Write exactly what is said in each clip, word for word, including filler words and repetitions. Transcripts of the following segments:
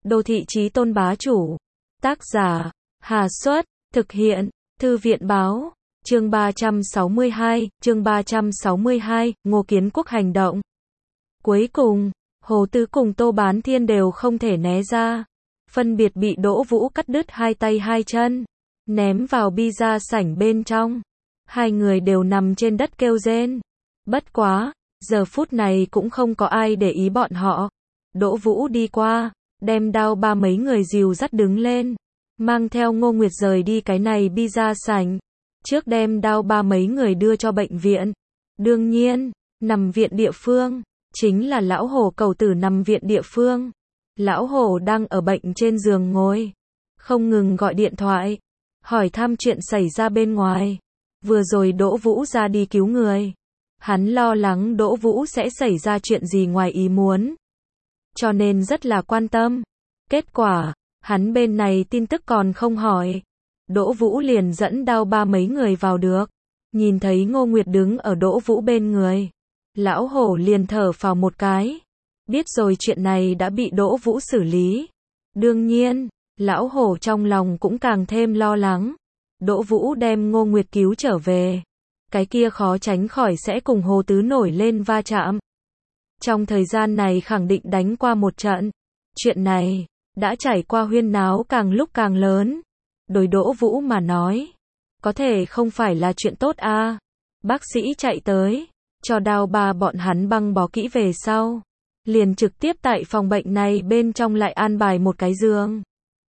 Đô thị chí tôn bá chủ. Tác giả, Hà Xuất, thực hiện, Thư viện báo, chương ba trăm sáu mươi hai, chương ba trăm sáu mươi hai, Ngô Kiến Quốc hành động. Cuối cùng, Hồ Tứ cùng Tô Bán Thiên đều không thể né ra, phân biệt bị Đỗ Vũ cắt đứt hai tay hai chân, ném vào pizza sảnh bên trong. Hai người đều nằm trên đất kêu rên. Bất quá, giờ phút này cũng không có ai để ý bọn họ. Đỗ Vũ đi qua, đem đao ba mấy người dìu dắt đứng lên, mang theo Ngô Nguyệt rời đi cái này pizza sảnh. Trước đem đao ba mấy người đưa cho bệnh viện. Đương nhiên, nằm viện địa phương, chính là lão Hổ cầu tử nằm viện địa phương. Lão Hổ đang ở bệnh trên giường ngồi, không ngừng gọi điện thoại, hỏi thăm chuyện xảy ra bên ngoài. Vừa rồi Đỗ Vũ ra đi cứu người, hắn lo lắng Đỗ Vũ sẽ xảy ra chuyện gì ngoài ý muốn, cho nên rất là quan tâm. Kết quả, hắn bên này tin tức còn không hỏi, Đỗ Vũ liền dẫn đao ba mấy người vào được. Nhìn thấy Ngô Nguyệt đứng ở Đỗ Vũ bên người, lão Hổ liền thở phào một cái, biết rồi chuyện này đã bị Đỗ Vũ xử lý. Đương nhiên, lão Hổ trong lòng cũng càng thêm lo lắng. Đỗ Vũ đem Ngô Nguyệt cứu trở về, cái kia khó tránh khỏi sẽ cùng Hồ Tứ nổi lên va chạm. Trong thời gian này khẳng định đánh qua một trận. Chuyện này đã trải qua huyên náo càng lúc càng lớn. Đối Đỗ Vũ mà nói, có thể không phải là chuyện tốt a. À. Bác sĩ chạy tới, cho đao ba bọn hắn băng bó kỹ về sau, liền trực tiếp tại phòng bệnh này bên trong lại an bài một cái giường,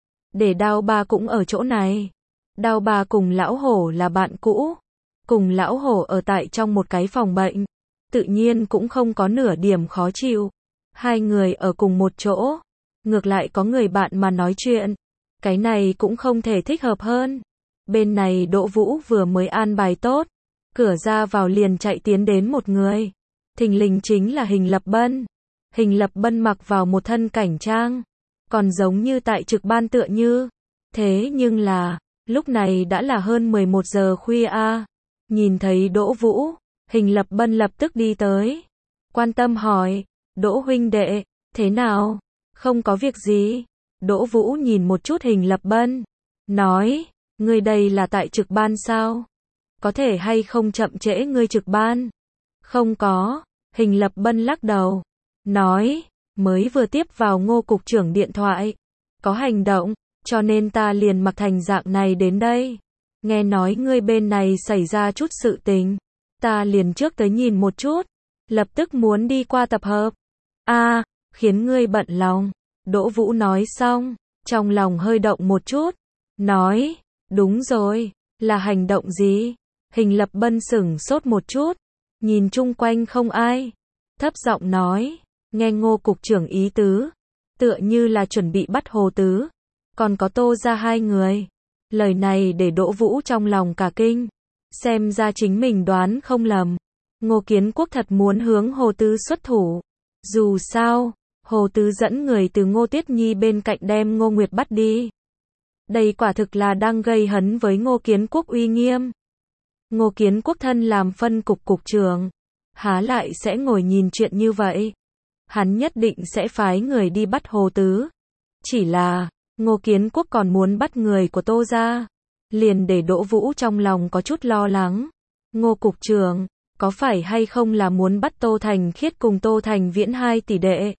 để đao ba cũng ở chỗ này. Đao ba cùng lão Hổ là bạn cũ, cùng lão Hổ ở tại trong một cái phòng bệnh, tự nhiên cũng không có nửa điểm khó chịu. Hai người ở cùng một chỗ, ngược lại có người bạn mà nói chuyện, cái này cũng không thể thích hợp hơn. Bên này Đỗ Vũ vừa mới an bài tốt, cửa ra vào liền chạy tiến đến một người, thình lình chính là Hình Lập Bân. Hình Lập Bân mặc vào một thân cảnh trang, còn giống như tại trực ban tựa như. Thế nhưng là, lúc này đã là hơn mười một giờ khuya a. Nhìn thấy Đỗ Vũ, Hình Lập Bân lập tức đi tới, quan tâm hỏi, Đỗ huynh đệ, thế nào? Không có việc gì. Đỗ Vũ nhìn một chút Hình Lập Bân, nói, ngươi đây là tại trực ban sao? Có thể hay không chậm trễ ngươi trực ban? Không có. Hình Lập Bân lắc đầu, nói, mới vừa tiếp vào Ngô cục trưởng điện thoại, có hành động, cho nên ta liền mặc thành dạng này đến đây. Nghe nói ngươi bên này xảy ra chút sự tình, ta liền trước tới nhìn một chút, lập tức muốn đi qua tập hợp. A, à, khiến ngươi bận lòng. Đỗ Vũ nói xong, trong lòng hơi động một chút, nói, đúng rồi, là hành động gì? Hình Lập Bân sửng sốt một chút, nhìn chung quanh không ai, thấp giọng nói, nghe Ngô cục trưởng ý tứ, tựa như là chuẩn bị bắt Hồ Tứ, còn có Tô ra hai người. Lời này để Đỗ Vũ trong lòng cả kinh, xem ra chính mình đoán không lầm, Ngô Kiến Quốc thật muốn hướng Hồ Tứ xuất thủ. Dù sao, Hồ Tứ dẫn người từ Ngô Tuyết Nhi bên cạnh đem Ngô Nguyệt bắt đi. Đây quả thực là đang gây hấn với Ngô Kiến Quốc uy nghiêm. Ngô Kiến Quốc thân làm phân cục cục trưởng, há lại sẽ ngồi nhìn chuyện như vậy. Hắn nhất định sẽ phái người đi bắt Hồ Tứ. Chỉ là, Ngô Kiến Quốc còn muốn bắt người của Tô ra, liền để Đỗ Vũ trong lòng có chút lo lắng. Ngô cục trưởng, có phải hay không là muốn bắt Tô Thành Khiết cùng Tô Thành Viễn hai tỷ đệ?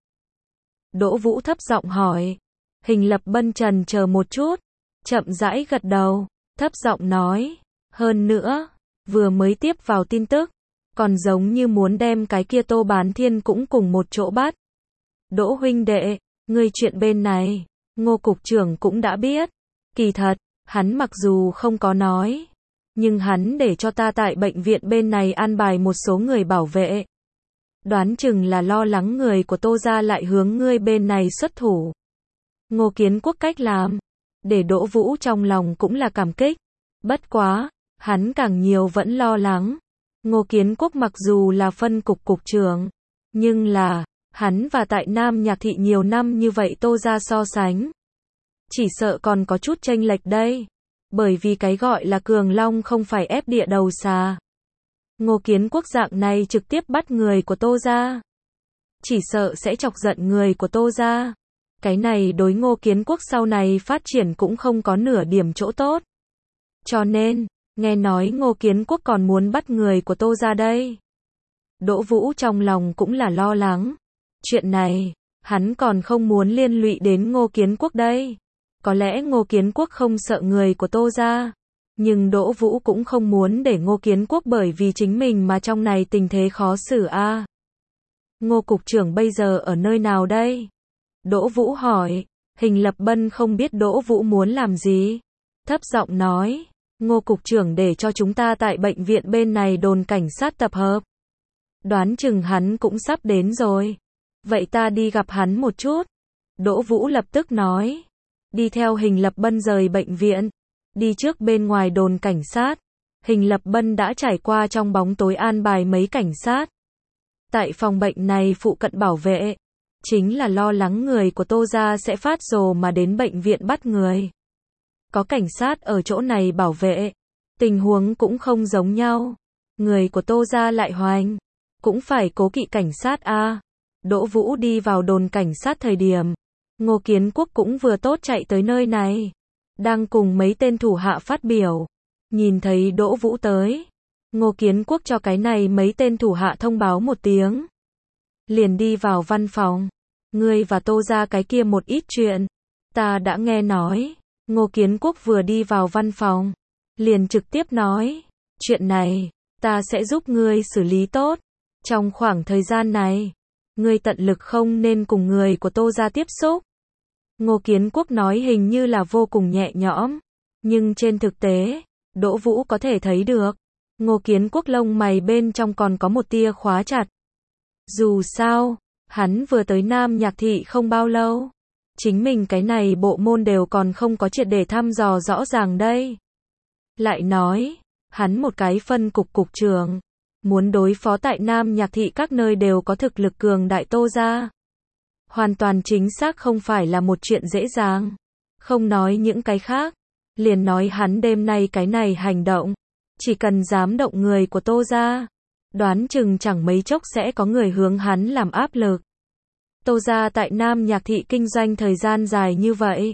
Đỗ Vũ thấp giọng hỏi. Hình Lập Bân trần chờ một chút, chậm rãi gật đầu, thấp giọng nói, hơn nữa, vừa mới tiếp vào tin tức, còn giống như muốn đem cái kia Tô Bán Thiên cũng cùng một chỗ bắt. Đỗ huynh đệ, ngươi chuyện bên này, Ngô cục trưởng cũng đã biết. Kỳ thật, hắn mặc dù không có nói, nhưng hắn để cho ta tại bệnh viện bên này an bài một số người bảo vệ. Đoán chừng là lo lắng người của Tô ra lại hướng ngươi bên này xuất thủ. Ngô Kiến Quốc cách làm, để Đỗ Vũ trong lòng cũng là cảm kích. Bất quá, hắn càng nhiều vẫn lo lắng. Ngô Kiến Quốc mặc dù là phân cục cục trưởng, nhưng là, hắn và tại Nam Nhạc Thị nhiều năm như vậy Tô ra so sánh, chỉ sợ còn có chút chênh lệch đây. Bởi vì cái gọi là cường long không phải ép địa đầu xà. Ngô Kiến Quốc dạng này trực tiếp bắt người của Tô ra, chỉ sợ sẽ chọc giận người của Tô ra. Cái này đối Ngô Kiến Quốc sau này phát triển cũng không có nửa điểm chỗ tốt. Cho nên, nghe nói Ngô Kiến Quốc còn muốn bắt người của Tô gia đây. Đỗ Vũ trong lòng cũng là lo lắng. Chuyện này, hắn còn không muốn liên lụy đến Ngô Kiến Quốc đây. Có lẽ Ngô Kiến Quốc không sợ người của Tô gia, nhưng Đỗ Vũ cũng không muốn để Ngô Kiến Quốc bởi vì chính mình mà trong này tình thế khó xử a. À. Ngô cục trưởng bây giờ ở nơi nào đây? Đỗ Vũ hỏi. Hình Lập Bân không biết Đỗ Vũ muốn làm gì, thấp giọng nói, Ngô cục trưởng để cho chúng ta tại bệnh viện bên này đồn cảnh sát tập hợp. Đoán chừng hắn cũng sắp đến rồi. Vậy ta đi gặp hắn một chút. Đỗ Vũ lập tức nói. Đi theo Hình Lập Bân rời bệnh viện. Đi trước bên ngoài đồn cảnh sát. Hình Lập Bân đã trải qua trong bóng tối an bài mấy cảnh sát. Tại phòng bệnh này phụ cận bảo vệ. Chính là lo lắng người của Tô gia sẽ phát rồ mà đến bệnh viện bắt người. Có cảnh sát ở chỗ này bảo vệ. Tình huống cũng không giống nhau. Người của Tô gia lại hoành. Cũng phải cố kỵ cảnh sát a. À. Đỗ Vũ đi vào đồn cảnh sát thời điểm. Ngô Kiến Quốc cũng vừa tốt chạy tới nơi này. Đang cùng mấy tên thủ hạ phát biểu. Nhìn thấy Đỗ Vũ tới. Ngô Kiến Quốc cho cái này mấy tên thủ hạ thông báo một tiếng. Liền đi vào văn phòng. Ngươi và Tô gia cái kia một ít chuyện. Ta đã nghe nói. Ngô Kiến Quốc vừa đi vào văn phòng. Liền trực tiếp nói. Chuyện này, ta sẽ giúp ngươi xử lý tốt. Trong khoảng thời gian này, ngươi tận lực không nên cùng người của Tô gia tiếp xúc. Ngô Kiến Quốc nói hình như là vô cùng nhẹ nhõm. Nhưng trên thực tế, Đỗ Vũ có thể thấy được. Ngô Kiến Quốc lông mày bên trong còn có một tia khóa chặt. Dù sao, hắn vừa tới Nam Nhạc Thị không bao lâu. Chính mình cái này bộ môn đều còn không có triệt để thăm dò rõ ràng đây. Lại nói, hắn một cái phân cục cục trưởng. Muốn đối phó tại Nam Nhạc Thị các nơi đều có thực lực cường đại Tô gia. Hoàn toàn chính xác không phải là một chuyện dễ dàng. Không nói những cái khác. Liền nói hắn đêm nay cái này hành động. Chỉ cần dám động người của Tô gia. Đoán chừng chẳng mấy chốc sẽ có người hướng hắn làm áp lực. Tô gia tại Nam Nhạc Thị kinh doanh thời gian dài như vậy.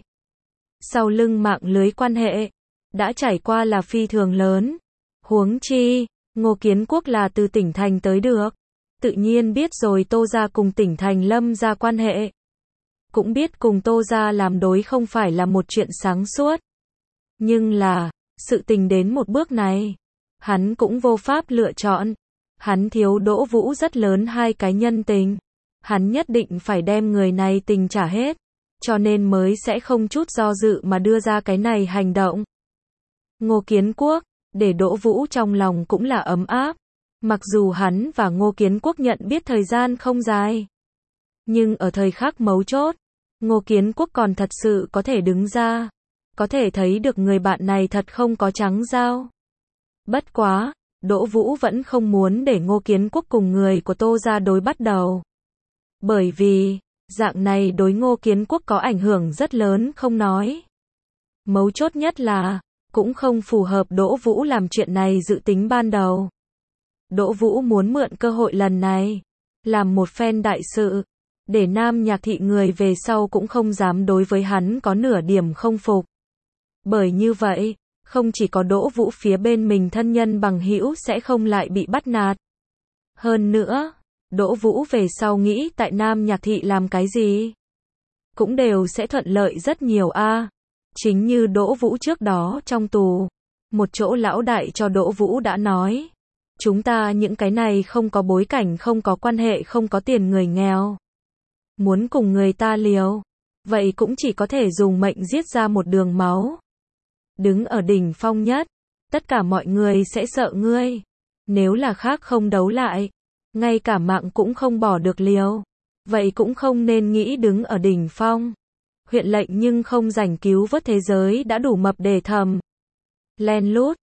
Sau lưng mạng lưới quan hệ. Đã trải qua là phi thường lớn. Huống chi. Ngô Kiến Quốc là từ tỉnh thành tới được. Tự nhiên biết rồi Tô gia cùng tỉnh thành Lâm gia quan hệ. Cũng biết cùng Tô gia làm đối không phải là một chuyện sáng suốt. Nhưng là, sự tình đến một bước này. Hắn cũng vô pháp lựa chọn. Hắn thiếu Đỗ Vũ rất lớn hai cái nhân tình. Hắn nhất định phải đem người này tình trả hết. Cho nên mới sẽ không chút do dự mà đưa ra cái này hành động. Ngô Kiến Quốc, để Đỗ Vũ trong lòng cũng là ấm áp. Mặc dù hắn và Ngô Kiến Quốc nhận biết thời gian không dài. Nhưng ở thời khắc mấu chốt, Ngô Kiến Quốc còn thật sự có thể đứng ra. Có thể thấy được người bạn này thật không có trắng dao. Bất quá, Đỗ Vũ vẫn không muốn để Ngô Kiến Quốc cùng người của Tô gia đối bắt đầu. Bởi vì, dạng này đối Ngô Kiến Quốc có ảnh hưởng rất lớn không nói. Mấu chốt nhất là, cũng không phù hợp Đỗ Vũ làm chuyện này dự tính ban đầu. Đỗ Vũ muốn mượn cơ hội lần này, làm một phen đại sự, để Nam Nhạc Thị người về sau cũng không dám đối với hắn có nửa điểm không phục. Bởi như vậy, không chỉ có Đỗ Vũ phía bên mình thân nhân bằng hữu sẽ không lại bị bắt nạt. Hơn nữa, Đỗ Vũ về sau nghĩ tại Nam Nhạc Thị làm cái gì, cũng đều sẽ thuận lợi rất nhiều a. À. Chính như Đỗ Vũ trước đó trong tù, một chỗ lão đại cho Đỗ Vũ đã nói. Chúng ta những cái này không có bối cảnh, không có quan hệ, không có tiền người nghèo. Muốn cùng người ta liều, vậy cũng chỉ có thể dùng mệnh giết ra một đường máu. Đứng ở đỉnh phong nhất, tất cả mọi người sẽ sợ ngươi. Nếu là khác không đấu lại, ngay cả mạng cũng không bỏ được liều, vậy cũng không nên nghĩ đứng ở đỉnh phong. Huyện lệnh nhưng không rảnh cứu vớt thế giới đã đủ mập để thầm. Len lút,